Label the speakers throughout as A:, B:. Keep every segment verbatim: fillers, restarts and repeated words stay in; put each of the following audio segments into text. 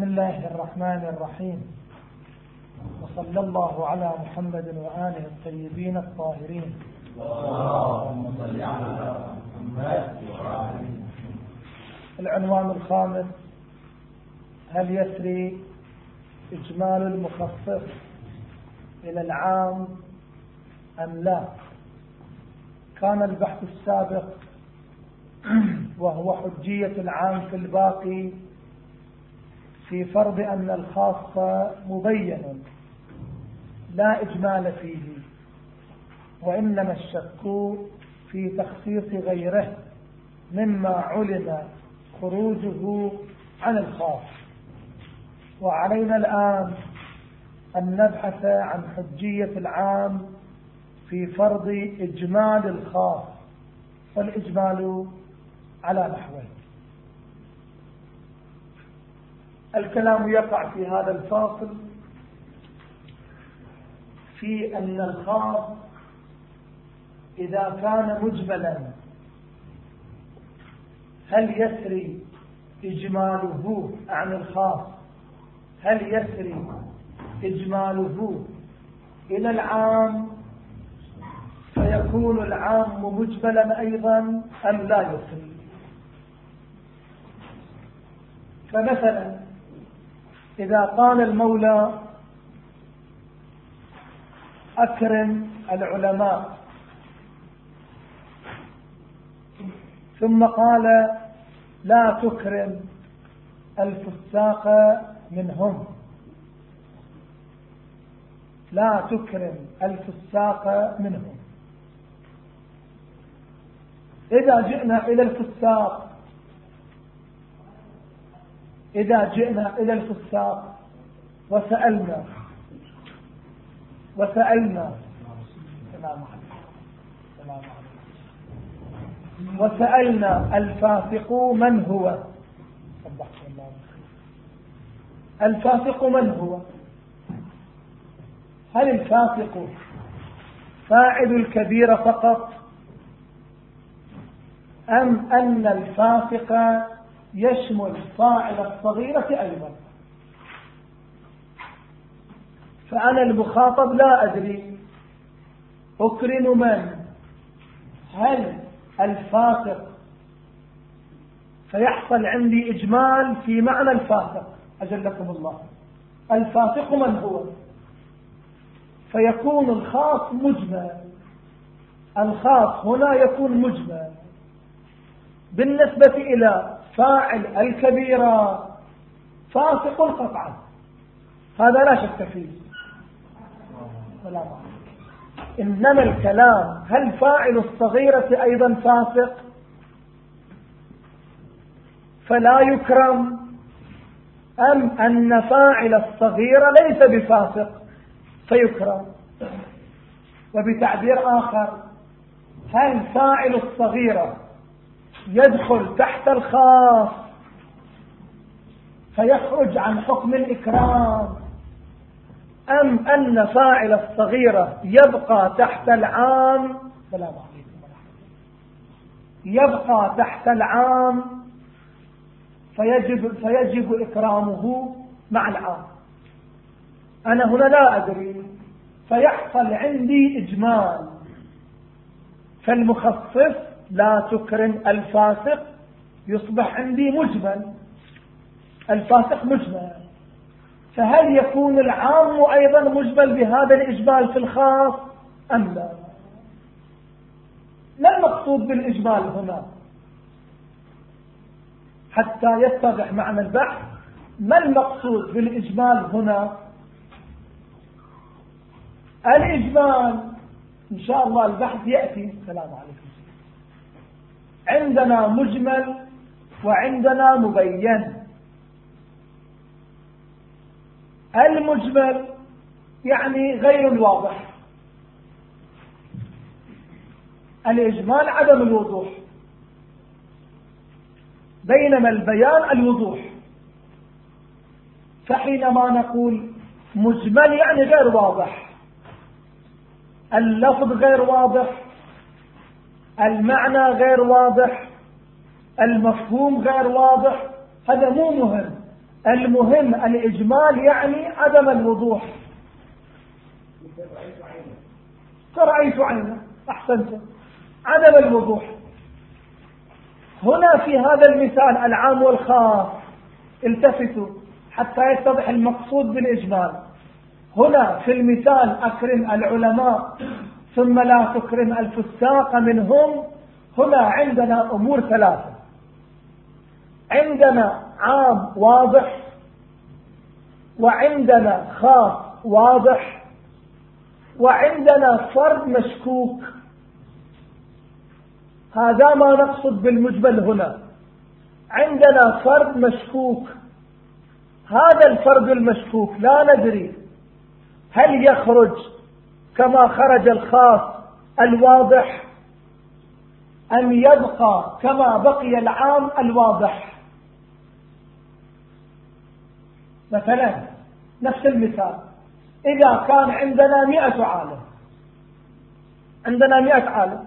A: بسم الله الرحمن الرحيم، وصلى الله على محمد وآله الطيبين الطاهرين. اللهم صل على محمد وآله. العنوان الخامس: هل يسري إجمال المخصص إلى العام أم لا؟ كان البحث السابق وهو حجية العام في الباقي في فرض أن الخاص مبين لا إجمال فيه، وإنما الشك في تخصيص غيره مما علم خروجه عن الخاص. وعلينا الآن أن نبحث عن حجية العام في فرض إجمال الخاص، والإجمال على نحوين. الكلام يقع في هذا الفاصل في أن الخاص إذا كان مجملا هل يسري إجماله عن الخاص، هل يسري إجماله إلى العام فيكون العام مجملا أيضا أم لا يسري؟ فمثلا إذا قال المولى أكرم العلماء، ثم قال لا تكرم الفساق منهم، لا تكرم الفساق منهم. إذا جئنا إلى الفساق إذا جئنا إلى الفساق وسألنا وسألنا وسألنا الفاسق من هو؟ الفاسق من هو؟ هل الفاسق فاعل الكبير فقط، أم أن الفاسق يشمل فاعل الصغيرة أيضا؟ فأنا المخاطب لا أدري أكرم من، هل الفاسق فيحصل عندي إجمال في معنى الفاسق أجلكم الله، الفاسق من هو؟ فيكون الخاص مجمل، الخاص هنا يكون مجمل بالنسبة إلى فاعل الكبيرة فاسق قطعا، هذا لا شك فيه. إنما الكلام هل فاعل الصغيرة أيضا فاسق فلا يكرم، أم أن فاعل الصغيرة ليس بفاسق فيكرم؟ وبتعبير آخر، هل فاعل الصغيرة يدخل تحت الخاص فيخرج عن حكم الإكرام، أم أن فاعل الصغيرة يبقى تحت العام؟ سلام عليكم. يبقى تحت العام فيجب, فيجب إكرامه مع العام. أنا هنا لا أدري، فيحصل عندي إجمال، فالمخصص لا تكرم الفاسق يصبح عندي مجمل، الفاسق مجمل، فهل يكون العام أيضا مجمل بهذا الإجمال في الخاص أم لا؟ ما المقصود بالإجمال هنا حتى يتضح معنى البحث؟ ما المقصود بالإجمال هنا؟ الإجمال إن شاء الله البحث يأتي. السلام عليكم. عندنا مجمل وعندنا مبين. المجمل يعني غير الواضح، الإجمال عدم الوضوح، بينما البيان الوضوح. فحينما نقول مجمل يعني غير واضح، اللفظ غير واضح، المعنى غير واضح، المفهوم غير واضح، هذا مو مهم. المهم الإجمال يعني عدم الوضوح. فرأيت عينه، أحسنت، عدم الوضوح. هنا في هذا المثال العام والخاص، التفتوا حتى يتضح المقصود بالإجمال. هنا في المثال أكرم العلماء ثم لا تكرم الفساق منهم. هنا عندنا أمور ثلاثة. عندنا عام واضح، وعندنا خاص واضح، وعندنا فرد مشكوك. هذا ما نقصد بالمجمل هنا. عندنا فرد مشكوك، هذا الفرد المشكوك لا ندري هل يخرج كما خرج الخاص الواضح أم يبقى كما بقي العام الواضح. مثلا نفس المثال، إذا كان عندنا مئة عالم، عندنا مئة عالم،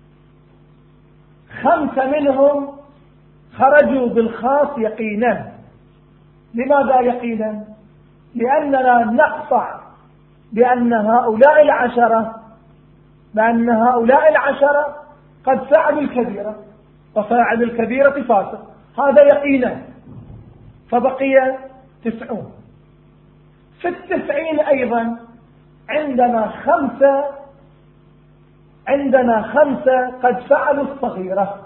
A: خمسة منهم خرجوا بالخاص يقينا. لماذا يقينا؟ لأننا نقطع بأن هؤلاء العشرة بأن هؤلاء العشرة قد فعلوا الكبيرة، وفاعل الكبيرة فاسق، هذا يقينا. فبقي تسعون. في التسعين أيضا عندنا خمسة عندنا خمسة قد فعلوا الصغيرة،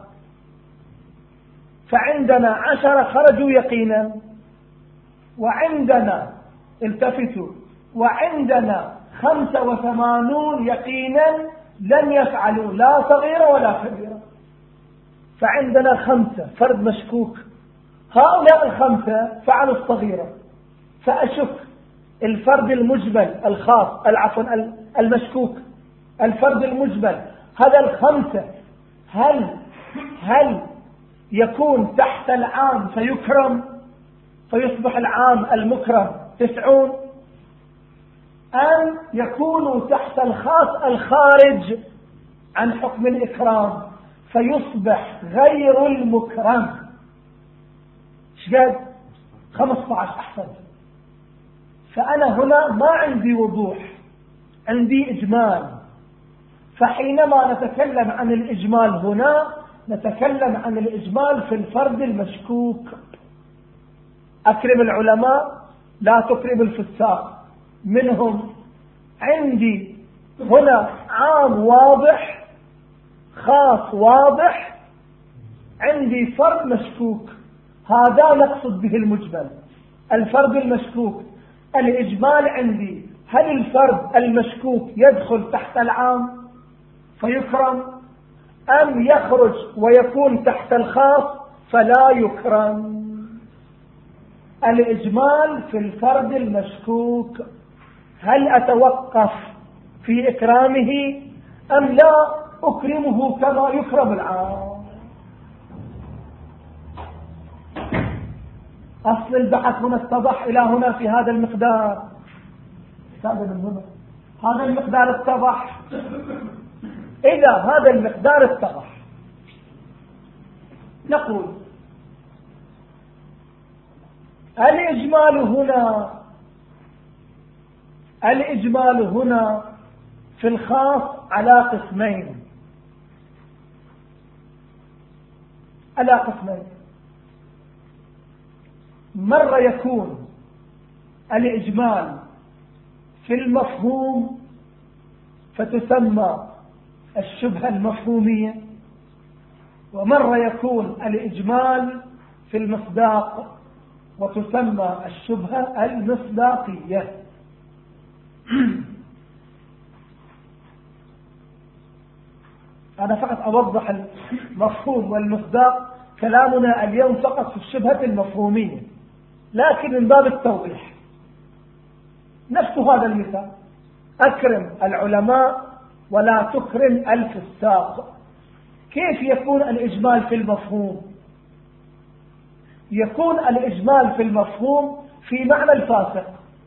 A: فعندنا عشرة خرجوا يقينا، وعندنا التفتوا وعندنا خمسة وثمانون يقينا لم يفعلوا لا صغيرة ولا كبيرة. فعندنا خمسة فرد مشكوك، هؤلاء الخمسة فعلوا الصغيرة، فأشك الفرد المجمل الخاص العفو المشكوك الفرد المجمل هذا الخمسة هل هل يكون تحت العام فيكرم فيصبح العام المكرم تسعون، أم يكون تحت الخاص الخارج عن حكم الإكرام فيصبح غير المكرم؟ شقد خمسة عشر أحسن. فأنا هنا ما عندي وضوح، عندي إجمال. فحينما نتكلم عن الإجمال هنا نتكلم عن الإجمال في الفرد المشكوك. أكرم العلماء لا تكرم الفساق منهم. عندي هنا عام واضح، خاص واضح، عندي فرد مشكوك، هذا نقصد به المجمل. الفرد المشكوك الإجمال عندي هل الفرد المشكوك يدخل تحت العام فيكرم أم يخرج ويكون تحت الخاص فلا يكرم؟ الإجمال في الفرد المشكوك، هل أتوقف في إكرامه أم لا أكرمه كما يكرم العام؟ أصل البحث هنا اتضح إلى هنا في هذا المقدار. هذا المقدار اتضح. إذا هذا المقدار اتضح نقول الإجمال هنا الإجمال هنا في الخاص على قسمين على قسمين مرة يكون الإجمال في المفهوم فتسمى الشبهة المفهومية، ومرة يكون الإجمال في المصداق وتسمى الشبهة المصداقية. أنا فقط أوضح المفهوم والمصداق، كلامنا اليوم فقط في الشبهة المفهومية، لكن من باب التوضيح. نفس هذا المثال، أكرم العلماء ولا تكرم الفساق. كيف يكون الإجمال في المفهوم؟ يكون الإجمال في المفهوم في معنى الفاسق.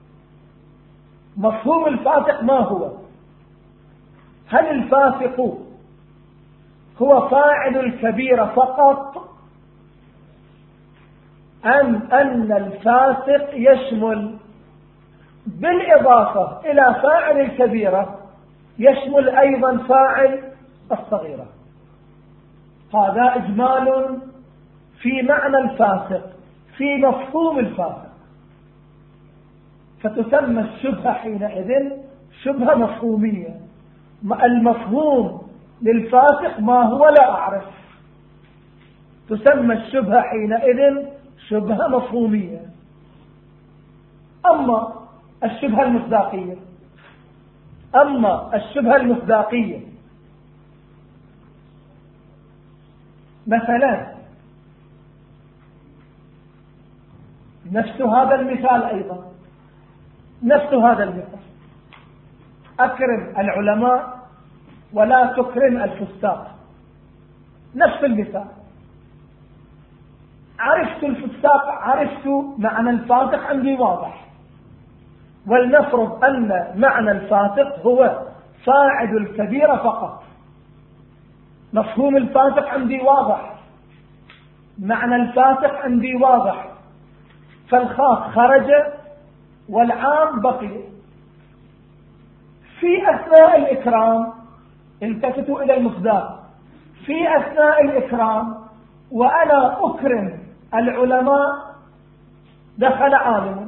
A: مفهوم الفاسق ما هو؟ هل الفاسق هو فاعل الكبيرة فقط أن أن الفاسق يشمل بالإضافة إلى فاعل الكبيرة يشمل أيضا فاعل الصغيرة. هذا إجمال في معنى الفاسق، في مفهوم الفاسق. فتسمى الشبهة حينئذ شبهة مفهومية. المفهوم للفاسق ما هو لا أعرف، تسمى الشبهة حينئذ شبهة مفهومية. أما الشبهة المصداقية أما الشبهة المصداقية مثلا نفس هذا المثال أيضا نفس هذا المثال أكرم العلماء ولا تكرم الفساق. نفس المثال، عرفت الفساق، عرفت معنى الفاسق عندي واضح، ولنفرض أن معنى الفاسق هو فاعل الكبيرة فقط. مفهوم الفاسق عندي واضح، معنى الفاسق عندي واضح، فالخاص خرج والعام بقي. في أثناء الإكرام التفتوا إلى المصداق، في أثناء الإكرام وأنا أكرم العلماء دخل عالم،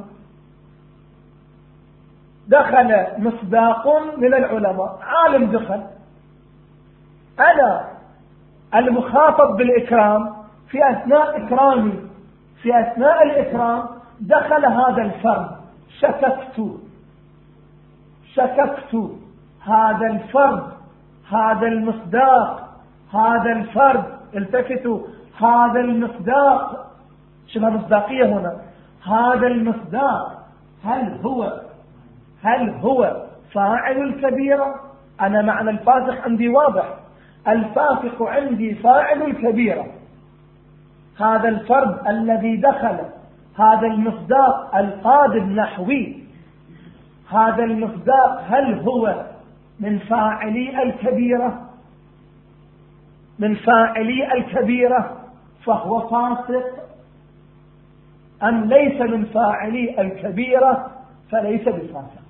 A: دخل مصداق من العلماء، عالم دخل. أنا المخاطب بالإكرام في أثناء إكرامي في أثناء الإكرام دخل هذا الفرد، شككت شككت هذا الفرد، هذا المصداق، هذا الفرد، التفتوا، هذا المصداق، شبه مصداقية هنا، هذا المصداق هل هو هل هو فاعل الكبيرة؟ أنا معنى الفاسق عندي واضح، الفاسق عندي فاعل الكبيرة. هذا الفرد الذي دخل، هذا المصداق القادم نحوي، هذا المصداق هل هو من فاعلي الكبيرة؟ من فاعلي الكبيرة فهو فاسق، أم ليس من فاعلي الكبيرة فليس بفاسق؟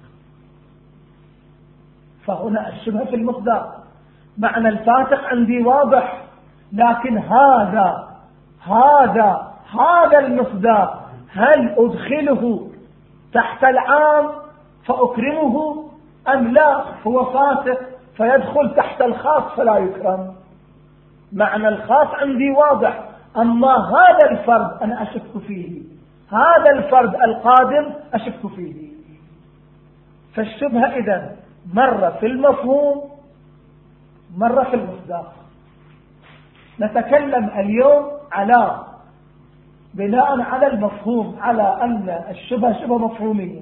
A: فهنا الشبهة في المصداق. معنى الفاسق عندي واضح، لكن هذا هذا هذا المصداق هل أدخله تحت العام فأكرمه أم لا هو فاسق فيدخل تحت الخاص فلا يكرم؟ معنى الخاص عندي واضح، أما هذا الفرد أنا أشك فيه، هذا الفرد القادم أشك فيه. فالشبهة إذن مرة في المفهوم مرة في المصداق. نتكلم اليوم على بناء على المفهوم، على أن الشبهة شبهة مفهومية.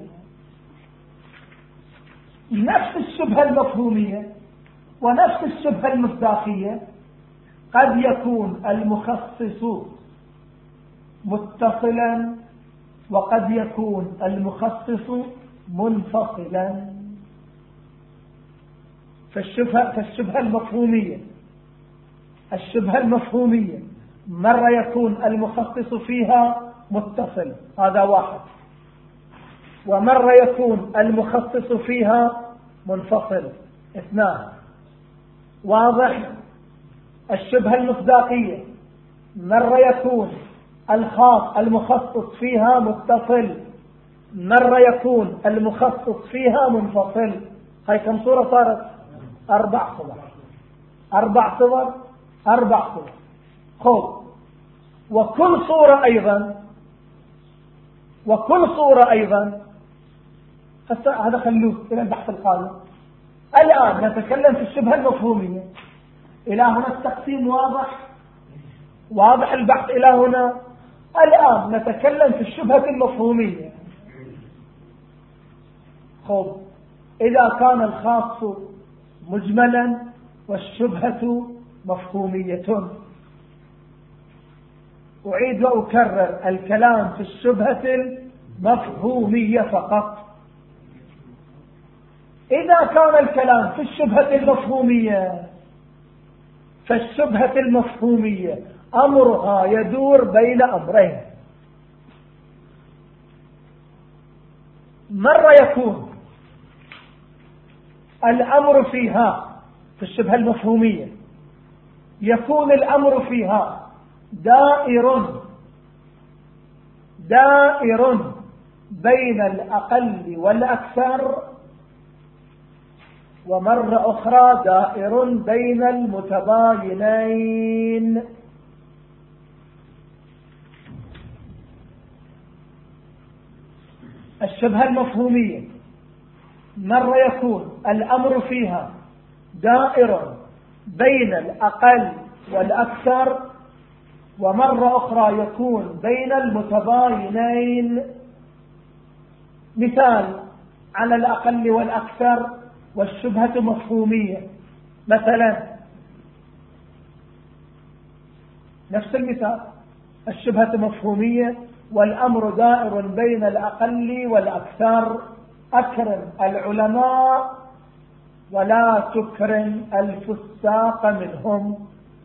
A: نفس الشبهة المفهومية ونفس الشبهة المصداقية قد يكون المخصص متصلا وقد يكون المخصص منفصلا. فالشبهة, فالشبهة المفهومية الشبهة المفهومية مرة يكون المخصص فيها متصل، هذا واحد، ومرة يكون المخصص فيها منفصل، اثنان. واضح؟ الشبهة المصداقية مرة يكون الخاص المخصص فيها متصل، مرة يكون المخصص فيها منفصل. هاي كم صورة صارت؟ أربع صور أربع صور أربع صور خب. وكل صورة أيضا وكل صورة أيضا هذا خلوه إلى البحث القادم. الآن نتكلم في الشبهة المفهومية. إلى هنا التقسيم واضح واضح البحث إلى هنا. الآن نتكلم في الشبهة المفهومية. خب، إذا كان الخاص مجملا والشبهة مفهومية، أعيد وأكرر الكلام في الشبهة المفهومية فقط. إذا كان الكلام في الشبهة المفهومية فالشبهة المفهومية أمرها يدور بين أمرين. مرة يكون الأمر فيها في الشبهة المفهومية يكون الأمر فيها دائر دائر بين الأقل والأكثر، ومرة أخرى دائر بين المتباينين. الشبهة المفهومية مرة يكون الأمر فيها دائر بين الأقل والأكثر، ومرة أخرى يكون بين المتباينين. مثال على الأقل والأكثر والشبهة مفهومية، مثلا نفس المثال، الشبهة مفهومية والأمر دائر بين الأقل والأكثر، أكرم العلماء ولا تكرم الفساق منهم.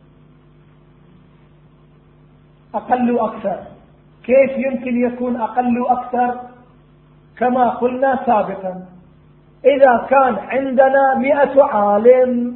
A: أقل وأكثر، كيف يمكن يكون أقل وأكثر؟ كما قلنا سابقا، إذا كان عندنا مئة عالم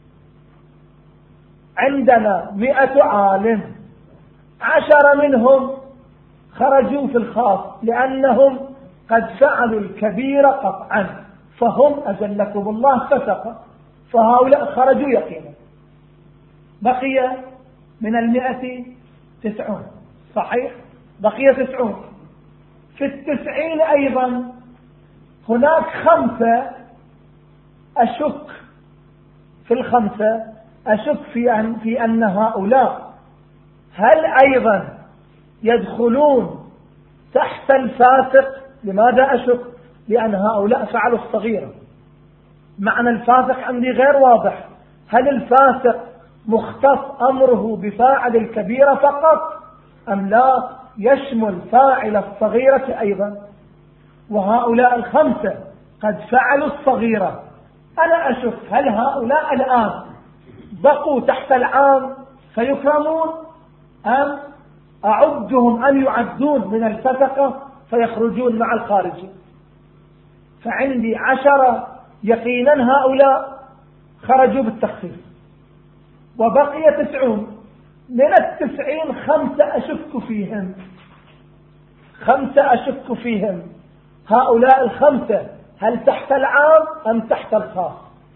A: عندنا مئة عالم عشر منهم خرجوا في الخاص لأنهم قد فعلوا الكبير قطعا، فهم أجلكم الله فسق، فهؤلاء خرجوا يقينا. بقي من المئة تسعون، صحيح؟ بقي تسعون. في التسعين أيضا هناك خمسة أشك في الخمسة أشك في أن, في أن هؤلاء هل أيضا يدخلون تحت الفاسق. لماذا أشك؟ لأن هؤلاء فعلوا الصغيرة. معنى الفاسق عندي غير واضح، هل الفاسق مختص أمره بفاعل الكبيرة فقط أم لا يشمل فاعل الصغيرة أيضا؟ وهؤلاء الخمسة قد فعلوا الصغيرة، أنا أشك هل هؤلاء الآن بقوا تحت العام فيكرمون أم أعدهم أن يعدون من الفسقة فيخرجون مع الخارجين. فعندي عشرة يقينا هؤلاء خرجوا بالتخفيف، وبقي تسعون. من التسعين خمسة أشك فيهم خمسة أشك فيهم هؤلاء الخمسة هل تحت العام أم تحت الخاص؟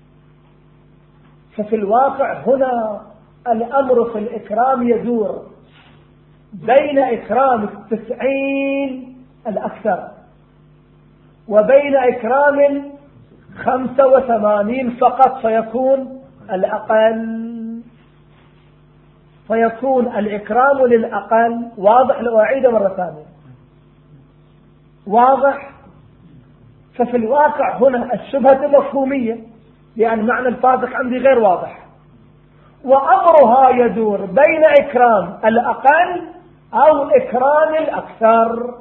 A: ففي الواقع هنا الأمر في الإكرام يدور بين إكرام التسعين الأكثر وبين إكرام خمسة وثمانين فقط، فيكون الأقل فيكون الإكرام للأقل. واضح؟ لو أعيد مرة ثانية، واضح؟ ففي الواقع هنا الشبهة مفهومية لأن معنى الفاسق عندي غير واضح، وأمرها يدور بين إكرام الأقل أو إكرام الأكثر.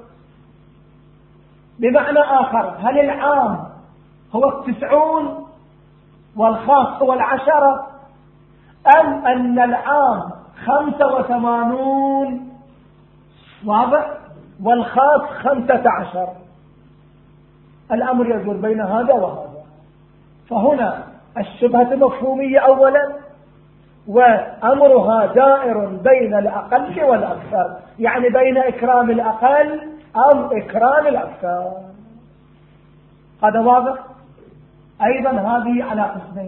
A: بمعنى آخر، هل العام هو التسعون والخاص هو العشرة، أم أن العام خمسة وثمانون واضح والخاص خمسة عشر؟ الأمر يدور بين هذا وهذا. فهنا الشبهة مفهومية أولا، وأمرها دائر بين الأقل والأكثر، يعني بين إكرام الأقل أو إكرام الأكثر. هذا واضح؟ أيضا هذه على قسمين،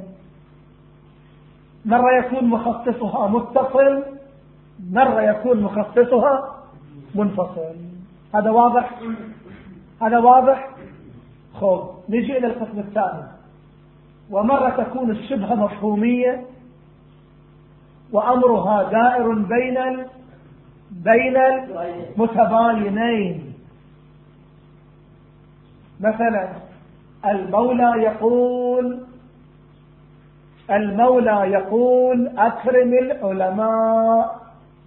A: مرة يكون مخصصها متصل، مرة يكون مخصصها منفصل. هذا واضح؟ هذا واضح؟ خب نجي إلى القسم الثاني. ومرة تكون الشبهة مفهومية وأمرها دائر بين ال... بين المتباينين. مثلا المولى يقول المولى يقول أكرم العلماء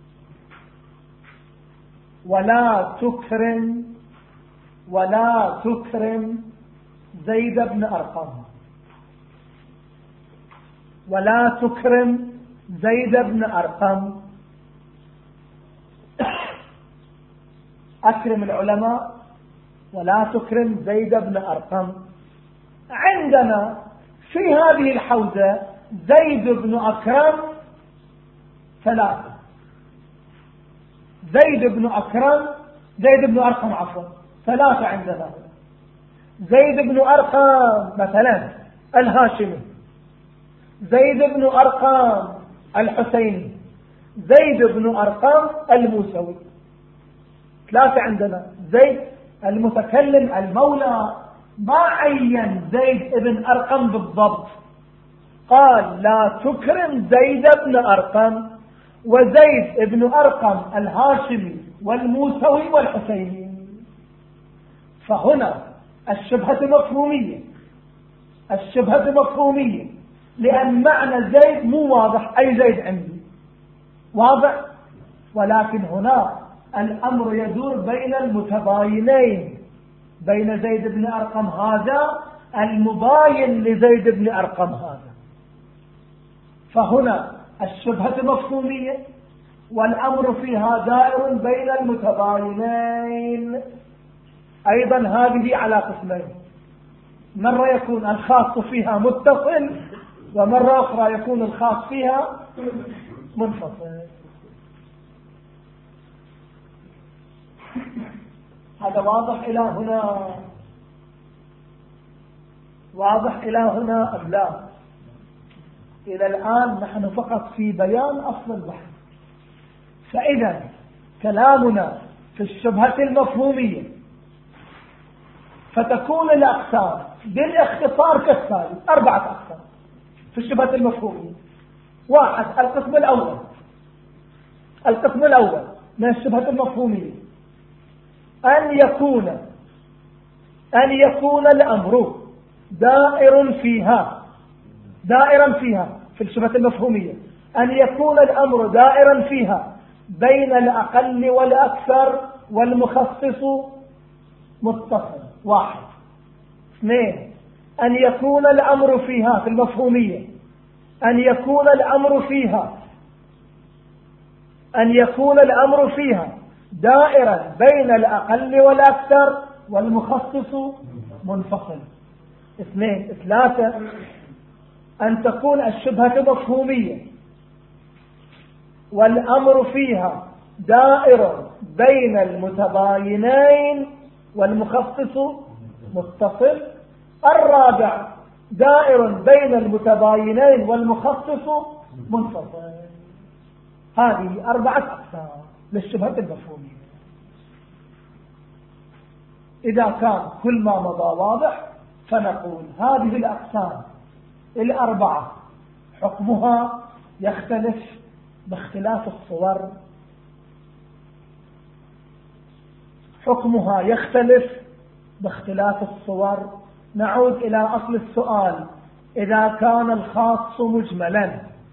A: ولا تكرم ولا تكرم زيد بن أرقم، ولا تكرم زيد بن أرقم. أكرم العلماء ولا تكرم زيد بن أرقم. عندنا في هذه الحوزة زيد بن أكرم ثلاثة، زيد بن أكرم زيد بن أرقم عفوا ثلاثة عندنا. زيد بن أرقم مثلا الهاشمي، زيد بن أرقم الحسيني، زيد بن أرقم الموسوي. ثلاثة عندنا. زيد المتكلم المولى ما عين زيد بن أرقم بالضبط، قال لا تكرم زيد بن أرقم وزيد بن أرقم الهاشمي والموسوي والحسيني. فهنا الشبهة مفهومية، الشبهة مفهومية، لأن معنى زيد مو واضح، أي زيد عندي واضح، ولكن هنا الأمر يدور بين المتباينين، بين زيد بن أرقم هذا المباين لزيد بن أرقم هذا. فهنا الشبهة مفهومية والأمر فيها دائر بين المتباينين. أيضا هذه على قسمين، مرة يكون الخاص فيها متصل ومرة أخرى يكون الخاص فيها منفصل. هذا واضح إلى هنا؟ واضح إلى هنا أم لا؟ إلى الآن نحن فقط في بيان أصل البحث. فإذا كلامنا في الشبهة المفهومية فتكون الأقسام بالاختصار كالتالي: أربعة أقسام في الشبهة المفهومية. واحد، القسم الأول، القسم الأول من الشبهة المفهومية أن يكون أن يكون الأمر دائر فيها، دائرا فيها في الشبهة المفهومية أن يكون الأمر دائرا فيها بين الأقل والأكثر والمخصص متصل. واحد. اثنين، أن يكون الأمر فيها في المفهومية أن يكون الأمر فيها أن يكون الأمر فيها دائرا بين الأقل والأكثر والمخصص منفصل. اثنين. ثلاثة، أن تكون الشبهة مفهومية والأمر فيها دائر بين المتباينين والمخصص متصل. الرابع، دائر بين المتباينين والمخصص منفصل. هذه أربعة أقسام للشبهة المفهومية. إذا كان كل ما مضى واضح فنقول هذه الأقسام الأربعة حكمها يختلف باختلاف الصور، حكمها يختلف باختلاف الصور. نعود إلى أصل السؤال: إذا كان الخاص مجملا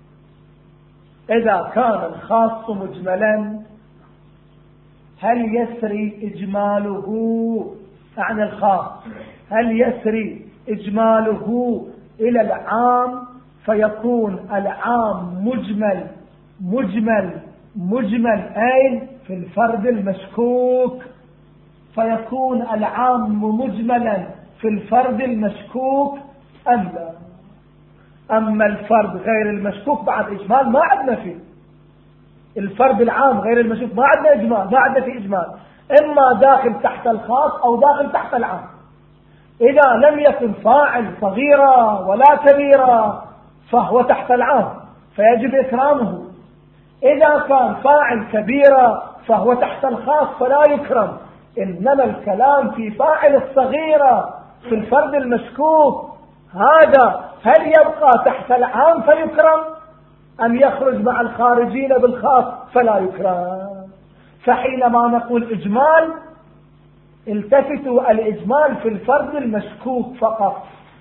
A: إذا كان الخاص مجملا هل يسري إجماله عن الخاص هل يسري إجماله إلى العام فيكون العام مجمل مجمل مجمل أي في الفرد المشكوك، فيكون العام مجملا في الفرد المشكوك أم لا؟ أما الفرد غير المشكوك بعد إجمال ما عندنا فيه. الفرد العام غير المشكوك ما عندنا إجمال، ما عندنا فيه إجمال، إما داخل تحت الخاص أو داخل تحت العام. إذا لم يكن فاعل صغيرة ولا كبيرة فهو تحت العام فيجب إكرامه. إذا كان فاعل كبيرة فهو تحت الخاص فلا يكرم. إنما الكلام في فاعل الصغيرة في الفرد المشكوك، هذا هل يبقى تحت العام فيكرم أم يخرج مع الخارجين بالخاص فلا يكرم؟ فحينما نقول إجمال التفتوا الإجمال في الفرد المشكوك فقط.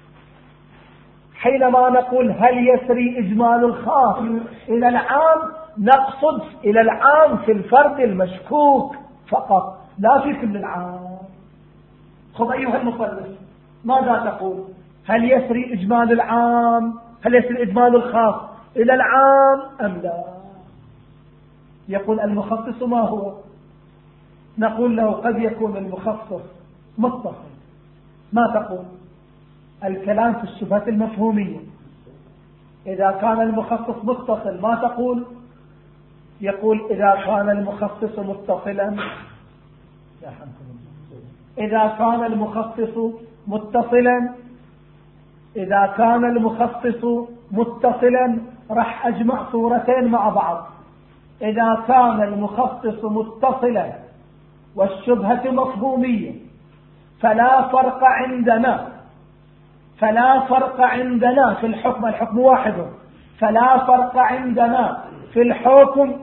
A: حينما نقول هل يسري إجمال الخاص إلى العام نقصد إلى العام في الفرد المشكوك فقط لا في كل العام. خذ أيها المصنف ماذا تقول؟ هل يسري إجمال العام هل يسري إجمال الخاص إلى العام أم لا؟ يقول المخصص ما هو؟ نقول له قد يكون المخصص متصل ما تقول؟ الكلام في الشبهة المفهومية. إذا كان المخصص متصل ما تقول؟ يقول إذا كان المخصص متصلا، إذا كان المخصص متصلا إذا كان المخصص متصلا راح أجمع صورتين مع بعض. إذا كان المخصص متصلا والشبهة مفهومية فلا فرق عندنا فلا فرق عندنا في الحكم، الحكم واحد، فلا فرق عندنا في الحكم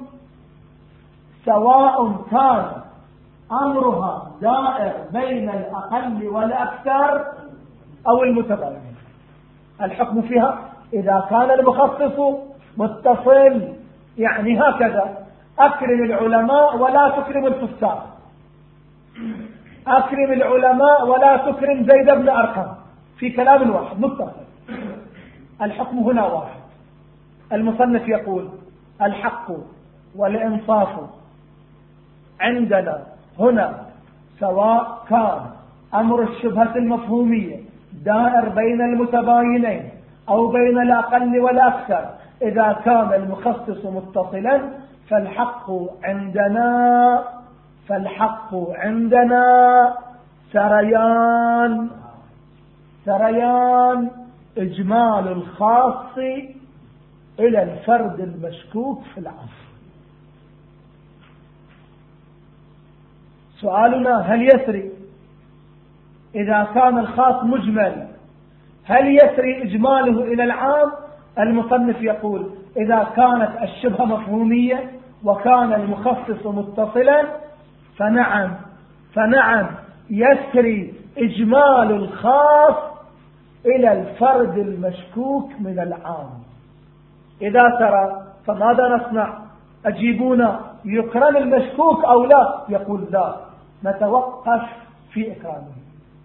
A: سواء كان أمرها دائر بين الأقل والأكثر أو المتباين. الحكم فيها إذا كان المخصص متصل، يعني هكذا: أكرم العلماء ولا تكرم الفساق، أكرم العلماء ولا تكرم زيد بن أرقم، في كلام واحد متصل. الحكم هنا واحد. المصنف يقول: الحق والإنصاف عندنا هنا سواء كان أمر الشبهة المفهومية دائر بين المتباينين أو بين الأقل والأكثر، إذا كان المخصص متصلا فالحق عندنا فالحق عندنا سريان سريان إجمال الخاص إلى الفرد المشكوك في العصر. سؤالنا: هل يسري إذا كان الخاص مجمل هل يسري إجماله إلى العام؟ المصنف يقول: إذا كانت الشبهة مفهومية وكان المخصص متصلا فنعم فنعم يسري إجمال الخاص إلى الفرد المشكوك من العام. إذا ترى فماذا نصنع؟ أجيبونا: يكرم المشكوك أو لا؟ يقول: لا، نتوقف في إكرامه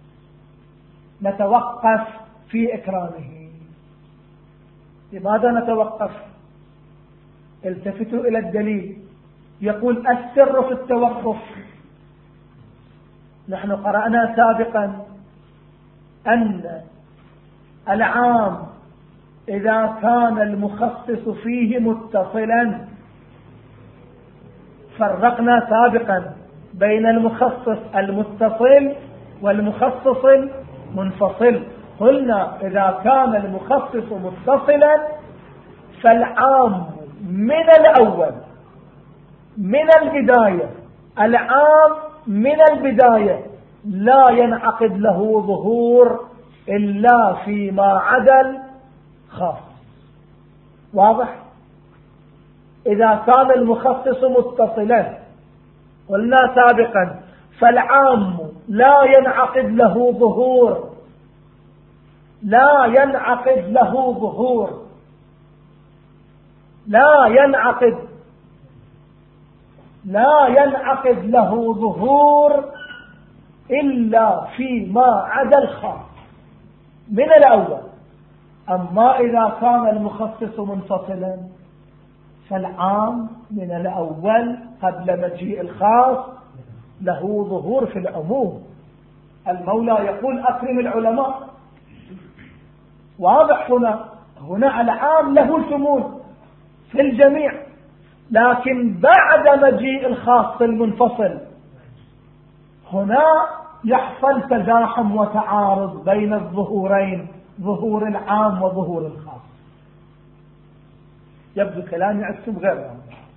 A: نتوقف في إكرامه. لماذا نتوقف؟ التفتوا إلى الدليل. يقول: السر في التوقف. نحن قرأنا سابقا أن العام إذا كان المخصص فيه متصلا، فرقنا سابقا بين المخصص المتصل والمخصص المنفصل. قلنا إذا كان المخصص متصلا فالعام من الأول من البداية العام من البداية لا ينعقد له ظهور إلا فيما عدا الخاص. واضح؟ إذا كان المخصص متصلا قلنا سابقا فالعام لا ينعقد له ظهور لا ينعقد له ظهور لا ينعقد لا ينعقد له ظهور إلا فيما عدا الخاص من الأول. أما إذا كان المخصص منفصلا فالعام من الأول قبل مجيء الخاص له ظهور في العموم. المولى يقول: أكرم العلماء. واضح؟ هنا هنا العام له شمول في الجميع، لكن بعد مجيء الخاص المنفصل هنا يحصل تزاحم وتعارض بين الظهورين، ظهور العام وظهور الخاص. يبدو كلامي أكتب غير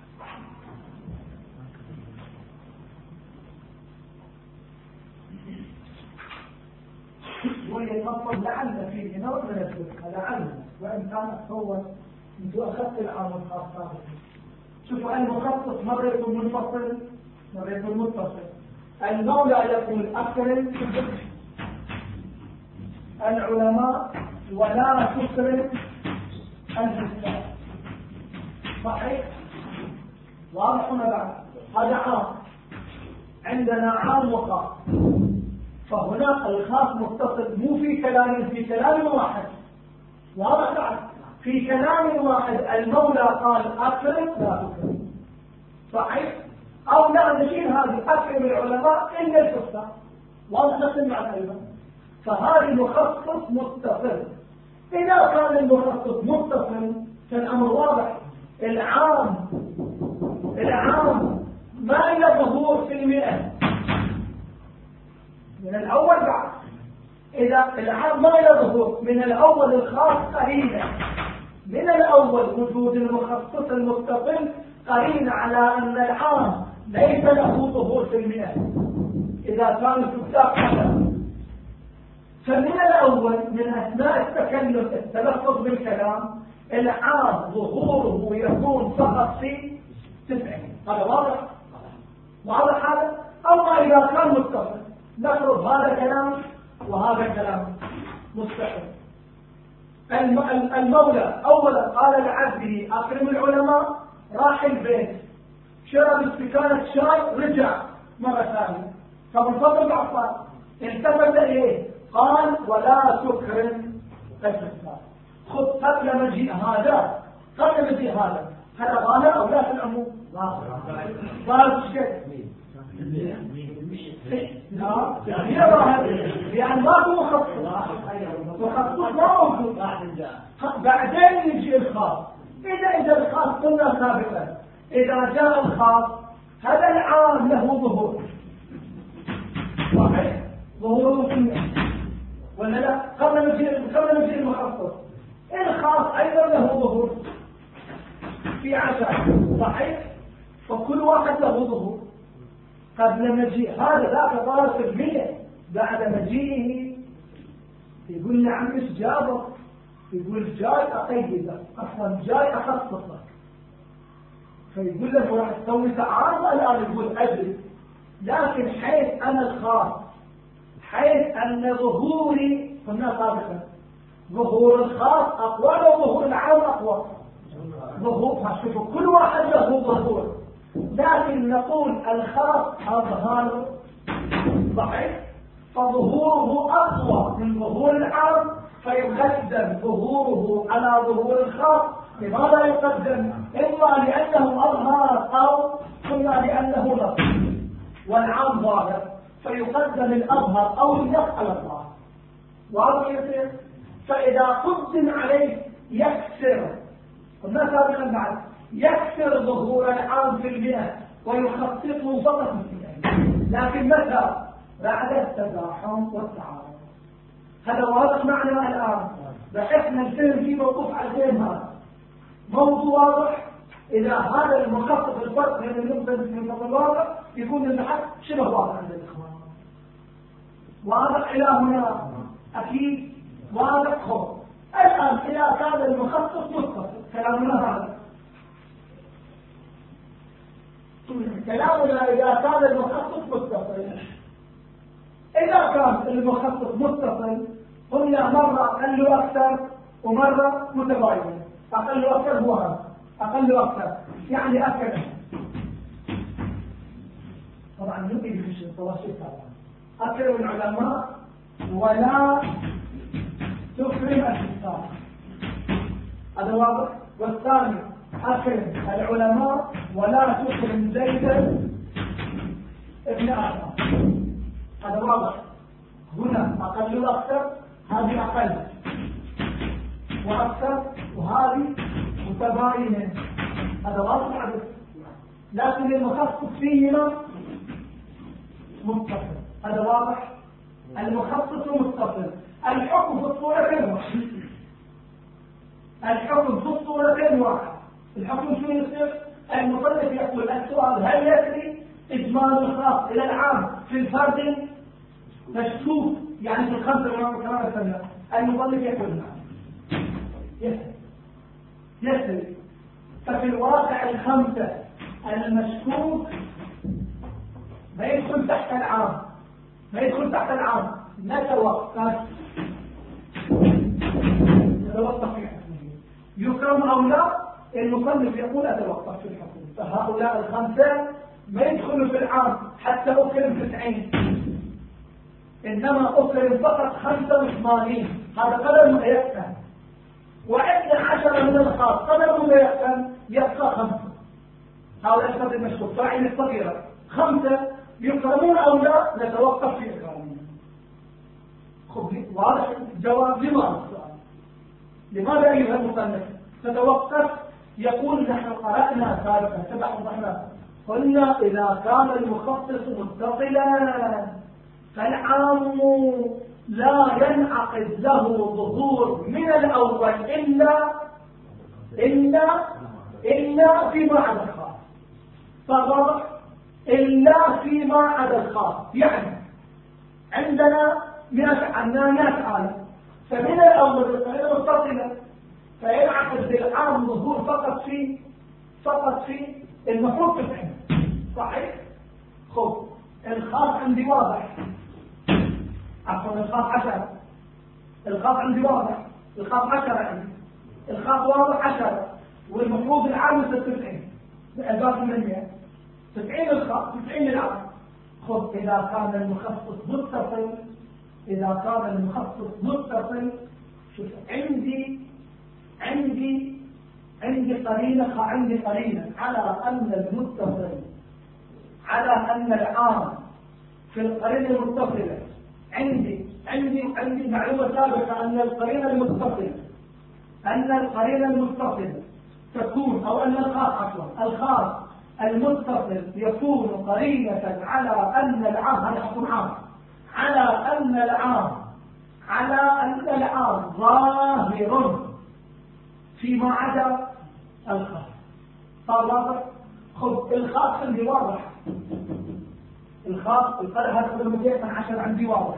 A: ويتمطل لعل فيه نوع من الدقة، لعل وإن كان هو انتو أخذت العام الخاص. شوفوا المخصص مرة يكون منفصل مرة يكون متصل. المولى يقول: أكرم العلماء ولا تكرم الفساق. صحيح؟ واضح ولا بعد؟ هذا عام. عندنا عام وخاص، فهنا الخاص متصل مو في كلام في كلام واحد. واضح بعد؟ في كلام واحد المولى قال: أكرم لا تكرم. صحيح؟ أو لا نشيل هذه: أكرم العلماء إلا الفساق. واضح نفس المعنى أيضا. فهذا مخصص متصل. إذا كان المخصص متصل فالأمر واضح. العام العام ما إلى ظهور في المئة من الأول بعد. إذا العام ما إلى ظهور من الأول الخاص قرينة من الأول وجود المخصص المتصل قرينة على أن العام ليس له ظهور في المئة إذا كان الكتاب حسن. فمن الأول من أثناء التكلم التلفظ بالكلام العام ظهوره يكون فقط في تسعين. هذا واضح؟ واضح هذا؟ أما إذا كان متصل نفرض هذا كلام وهذا كلام مستقل. المولى أولا قال لعبده أكرم العلماء، راح البيت شرب استكانة شاي رجع مرة ثانية فمنفضل بعطار التفت إليه قال ولا تكرم الكفار. خذ قبل مجيء هذا قبل مجيء هذا هذا ظاهر أو لا في العموم؟ ظاهر شيء لا ظاهر يعني ما هو مخصص مخصص ما موجود. بعدين يجي الخاص. إذا إذا الخاص قلنا سابقا إذا جاء الخاص هذا العام له ظهور صحيح ظهوره في الناس ولا لا؟ قبل مجيء قبل مجيء المخصص الخاص أيضا له ظهور في عشر صحيح. فكل واحد له ظهور قبل مجيء هذا ذاك ظاهر في المية. بعد مجيئه يقول نعم ايش جابك؟ يقول جاي أقيدك أصلا جاي أخصصك. فيقول له راح تسوي تعارض الآن يقول أجل لكن حيث أنا الخاص حيث أن ظهوري قلنا سابقا ظهور الخاص أقوى لو ظهور العام أقوى. ظهور شوفوا كل واحد له ظهور لكن نقول الخاص أظهر صحيح فظهوره أقوى من ظهور العام فيقدم ظهوره على ظهور الخاص. لماذا يقدم؟ إما لأنه أظهر أو إما لأنه نص والعام ظاهر فيقدم الأظهر أو النص على الظاهر. واضح يصير؟ فإذا قدم عليه يكسر قلنا سابقا بعد يكسر ظهور العام في المئة ويخصصه فقط في المئة. لكن متى؟ بعد التزاحم والتعارض. هذا واضح معنا الآن بحيث نلتزم في موقف على الفهم. هذا موضوع واضح. إذا هذا المخصص الفرق بين النقطة والنقطة الواضح يكون البحث شبه واضح عند الإخوان. واضح إلى هنا أكيد واضح. خب الآن إذا كان المخصص متصل كلامنا هذا كلامنا إذا كان المخصص متصل. إذا كان المخصص متصل قلنا مرة أقل وأكثر ومرة متباينة. أقل وأكثر هو هذا أقل وأكثر يعني أكثر طبعا نبي في التواصل طبعا أكثر العلماء ولا تكرم الكفار. هذا واضح. والثاني أكرم العلماء ولا تكرم زيدا ابن آدم. هذا واضح. هنا أقل وأكثر هذه أقل وأكثر وهذه متباينة. هذا واضح عدد. لكن المخصص فيهما متصل. هذا واضح. المخصص متصل. الحكم في الصورتين واحد. الحكم في الصورتين واحد. الحكم شو يصير؟ المصنف يقول السؤال هل يسري إجمال الخاص إلى العام في الفرد مشكوك يعني في الخمسة كما سنة؟ المصنف يقول نعم يسري يسري. ففي الواقع الخمسة المشكوك ما يدخل تحت العام ما يدخل تحت العام نتوقف نتوقف في حكمه يكرم أو لا. المصنف يقول أتوقف في الحكم. فهؤلاء الخمسة ما يدخلوا في العام حتى أكرم تسعين إنما أكرم فقط خمسة وثمانين. هذا قدر ما يكفن. وعند عشرة من الخاص قدر ما يكفن يبقى خمسة. هؤلاء الخمسة المشكوك فاعل الصغيرة خمسة يكرمون أو لا نتوقف في إكرامهم. خذ واضح الجواب. لماذا السؤال؟ لماذا أيها المصنف تتوقف؟ يقول نحن قرأنا سابقا سبع وضحنا قلنا إذا كان المخصص متصلا فالعام لا ينعقد له ظهور من الأول إلا إلا إلا فيما عدا الخاص. فواضح إلا فيما عدا الخاص، يعني عندنا مئة عنا مئة عالم، فمن الأول القرينة متصلة فينعقد للعام ظهور فقط في فقط في المفروض تفهم صحيح؟ خذ الخاص عندي واضح، عفوا الخاص عشرة، الخاص عندي واضح، الخاص عشرة عندي، الخاص واضح عشرة، والمفروض العام تسعين الباقي من مئة، تسعين الخاص تسعين العام. خذ إذا كان المخصص متصل، إذا كان المخصص متصل شوف عندي عندي عندي قرينة عندي قرينة على أن المتصل، على أن العام في القرينة المتصلة عندي عندي عندي معلومة سابقة أن القرينة المتصلة أن القرينة المتصلة تكون أو أن الخاص عفوا الخاص المتصل يكون قرينة على أن العام هذا حكم عام على أن العام على أن العام ظاهر فيما عدا الخاص. صار واضح؟ خذ الخاص عندي واضح، الخاص القرء هذا المدير من عشر عندي واضح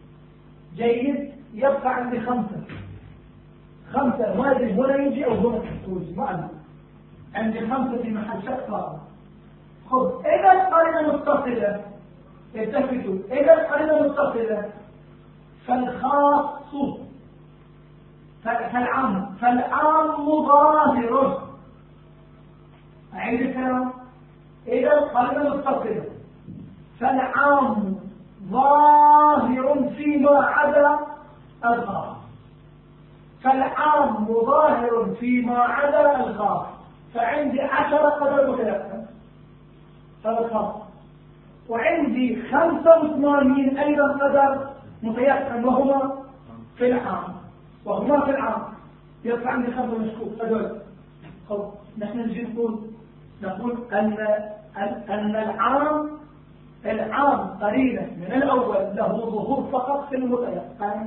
A: جيد. يبقى عندي خمسة خمسة ما أدري هنا يجي أو هنا تحتوج ما أدري، عندي خمسة في محل شك صار. خذ إذا القرينة متصلة التفتوا إذا القرينة متصلة فالخاص فالعام فالعام ظاهر. أعيد الكلام. إذا القرينة متصلة فالعام ظاهر فيما عدا الخاص، فالعام ظاهر فيما عدا الخاص. فعندي عشرة قدر متيقن فالخاص، وعندي خمسة وثمانين أيضا قدر متيقن وهما في العام وهما في العام. يرفع عندي خمسة مشكوك هذول. خب نحن نجي نقول نقول أن أن العام العام قرينة من الأول له ظهور فقط في المتيقن.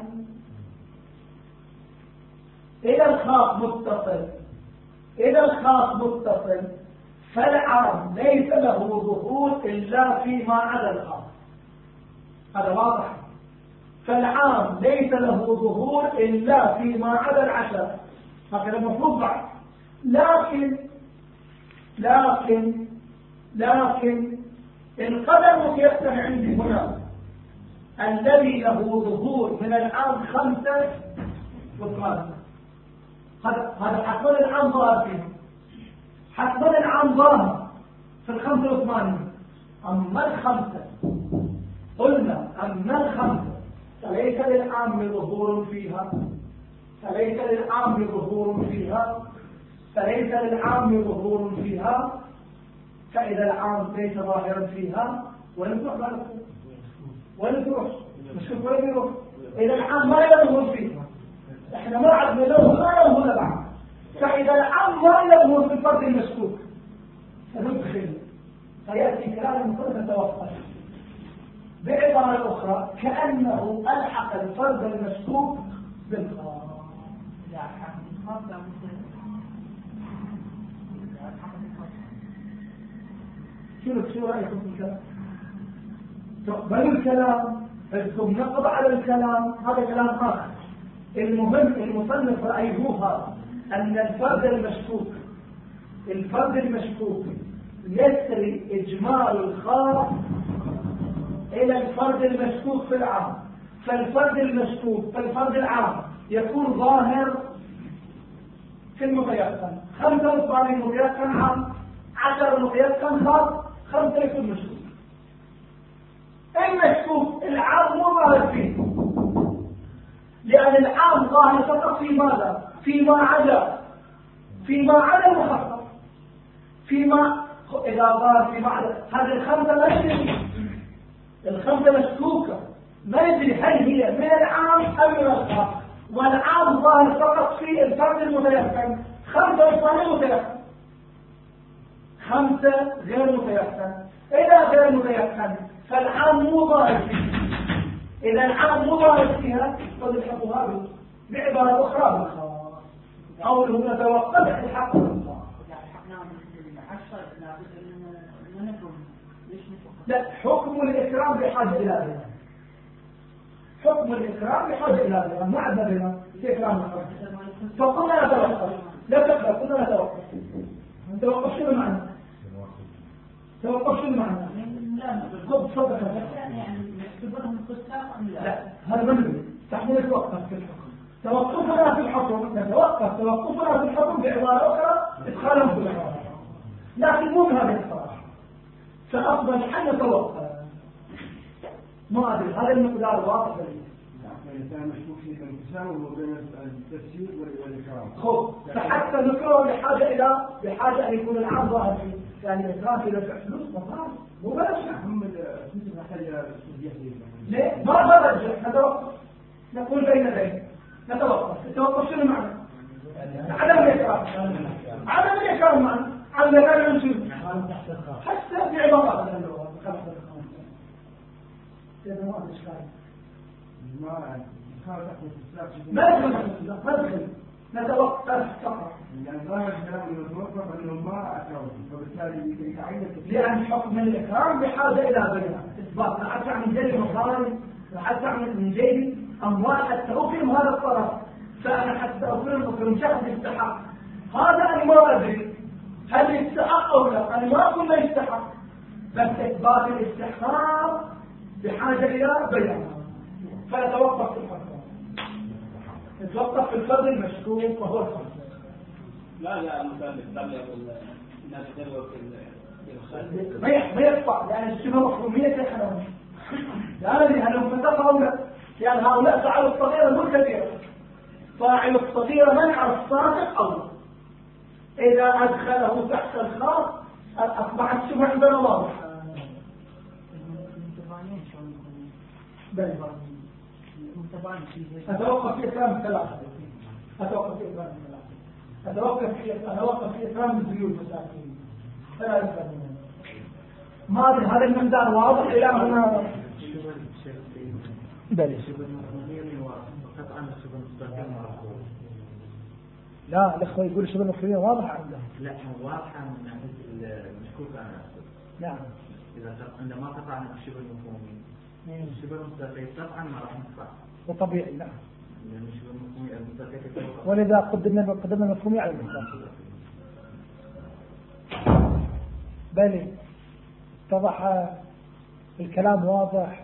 A: إذا الخاص متصل إذا الخاص متصل فالعام ليس له ظهور إلا فيما عدا الخاص. هذا واضح. فالعام ليس له ظهور إلا فيما عدا العشرة. هكذا المفروض بعد. لكن لكن لكن القدر متيقن عندي هنا الذي له ظهور من العام خمسة وثمانية. هذا هذا حتما العام ظاهر فيه، حتما العام ظاهر في الخمسة وثمانية. أما الخمسة قلنا أما الخمسة فليس للعام ظهور فيها فليس للعام ظهور فيها فليس للعام ظهور فيها فإذا العام ليس ظاهرا فيها وين تروح بعد وين تروح مش كيف وين يروح. إذا العام ما يظهر فيها احنا ما عدنا له هنا وهنا بعد. فإذا العام ما يظهر في الفرد المشكوك فندخل فيأتي كلام المفروض يتوقف. بعبارة أخرى كأنه ألحق الفرد المشكوك بالخاص. شنو شو رأيكم في الكلام؟ تقبلوا الكلام بدكم نقض على الكلام هذا كلام آخر. المهم المصنف رأيهوها أن الفرد المشكوك الفرد المشكوك يسري إجمال الخاص إلى الفرد المشكوك في العام. فالفرد المشكوك فالفرد العام يكون ظاهر في المتيقن. خمسة وثمانين متيقن عام، عشر متيقن خاص، خمسة يكون مشكوك. المشكوك العام مو ظاهر فيه لأن العام ظاهر فقط في ماذا؟ فيما عدا فيما عدا المخصص. فيما إذا ظهر فيما عدا هذه الخمسة ما يدري الخمسة مشكوكة ما يدري هل هي من العام والعام ظاهر فقط في الفرد المتيقن. خمسة وثمانين متيقن، خمسة غير متيقن. إذا غير متيقن فالعام مو ظاهر فيها. إذا العام مو ظاهر فيها فالحقها بعبارة أخرى بالخاص. قوله نتوقف الحق بالخاص. لا، حكم الإكرام بحاجة إلى بيان. حكم الإكرام بحاجة إلى بيان، ما عندنا بيان في إكرام الحكم. فقلنا نتوقف، لا تقرأ، قلنا نتوقف. نتوقف شنو معنى؟ توقف شنو معنى؟ خذ صدق. لا، هذا من تحمل التوقف في الحكم. توقفنا في الحكم نتوقف، توقفنا في الحكم بعبارة أخرى إدخالهم في الحكم، لكن مو بهذه الصراحة. فأفضل حل نتوقف. ما أدري هذا المقدار واضح لي.
B: الإنسان مشكوك في التساوي بين التفسير والإكرام.
A: خب فحتى نكره بحاجة إلى بحاجة أن يكون العام ظاهر فيه، يعني الإكرام في دفع فلوس مصاري مو بلاش.
B: هم الفلوس محتاجة ترجيح
A: ليه؟ ما ما نرجع، نتوقف. نقول بين بين نتوقف. التوقف شنو معنى؟ عدم الإكرام. عدم الإكرام معنى على مكان المسلم حتى في عبارات إذا ما أدري إشكال.
B: ما
A: ما أدري ما أدري نتوقف فقط.
B: يعني ظاهر الكلام إنه توقف إنه ما أكرم، فبالتالي يتعين.
A: لأن حكم الإكرام بحاجة إلى بيان إثبات. لا حتى من جيب مصاري، لا حتى من جيب أموال حتى أكرم هذا الطرف. فأنا حتى أكرم أكرم شخص يستحق. هذا أنا ما أدري هل يستحق أو لا. أنا ما أقول لا يستحق، بس إثبات الاستحقاق بحاجة إلى بيان. فنتوقف في الحكم، نتوقف في الفضل المشكوك وهو الخمس.
C: لا لا المثال قبل الناس تدور في
A: ما ما يقطع، لأن الشبه مفهومية يا لا ندري هل هم فتقوا أو لا. يعني هؤلاء فعلوا الصغيرة مو الكبيرة. فاعل الصغيرة منع الصادق أو إذا أدخله تحت الخاص أصبح الشبه عندنا واضح. أتوقف في إكرام الثلاثة. أتوقف في إكرام الثلاثة. أتوقف في أتوقف في إكرام الزيوت المساكين. فلا يفهمون. ما أدري هذا المنظر واضح إلى هنا. بلى. لا الأخوة يقول شبه المفهومية واضحة عندهم.
D: لا واضحة من ناحية المشكوك أنا.
A: نعم.
D: إذا عندما قطعنا الشبه المفهومي. الشبه المستقيم طبعا ما راح نقطع.
A: وطبيعي نعم. ولذا قدمنا قدمنا المفهومي على المستقيم. بلى. اتضح الكلام واضح.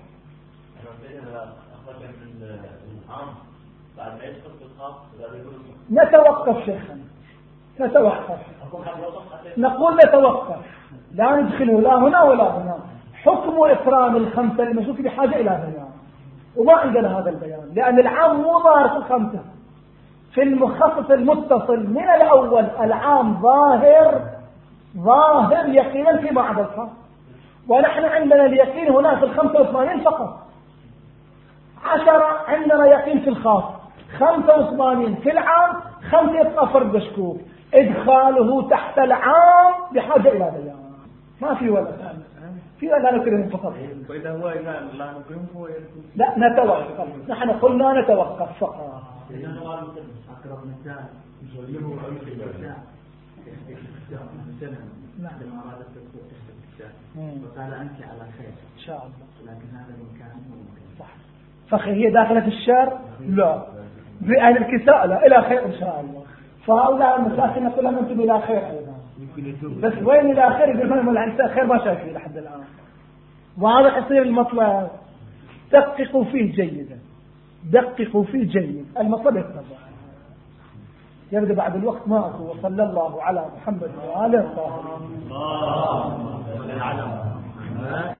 A: نتوقف شيخنا، نتوقف. نقول نتوقف، لا ندخله لا هنا ولا هنا. حكم إكرام الخمسة المشروك بحاجة إلى بيان، وما عندنا هذا البيان، لأن العام مو ظاهر في الخمسة. في المخصص المتصل من الأول العام ظاهر ظاهر يقينا فيما عدا الخاص، ونحن عندنا اليقين هنا في الخمسة وثمانين فقط. عشرة عندنا يقين في الخاص، خمسة وثمانين في العام، خمسة يبقى فرد مشكوك. إدخاله تحت العام بحاجة إلى بيان. ما في ولا في ولا نكرم فقط.
D: وإذا هو إذا لا نكرم هو
A: لا نتوقف. نحن قلنا نتوقف فقط.
D: إذا هو أقرب مثال يجوله أو يجوله نعم. لما أراد التكوين تحت الكتاب وقال أنت على خير
A: إن شاء الله،
D: لكن هذا المكان ممكن صح.
A: فخي هي داخلة في الشر؟ لا. بأهل الكساء لا، إلى خير إن شاء الله. فهؤلاء المساكين نقول لهم أنتم إلى خير أيضا. بس وين إلى خير؟ يقول لهم العنساء خير ما شايفين لحد الآن. وهذا يصير المطلب. دققوا فيه جيدا، دققوا فيه جيد. المطلب يتبع يبدأ بعد الوقت ما أكو. وصلى الله على محمد وآله الطاهرين.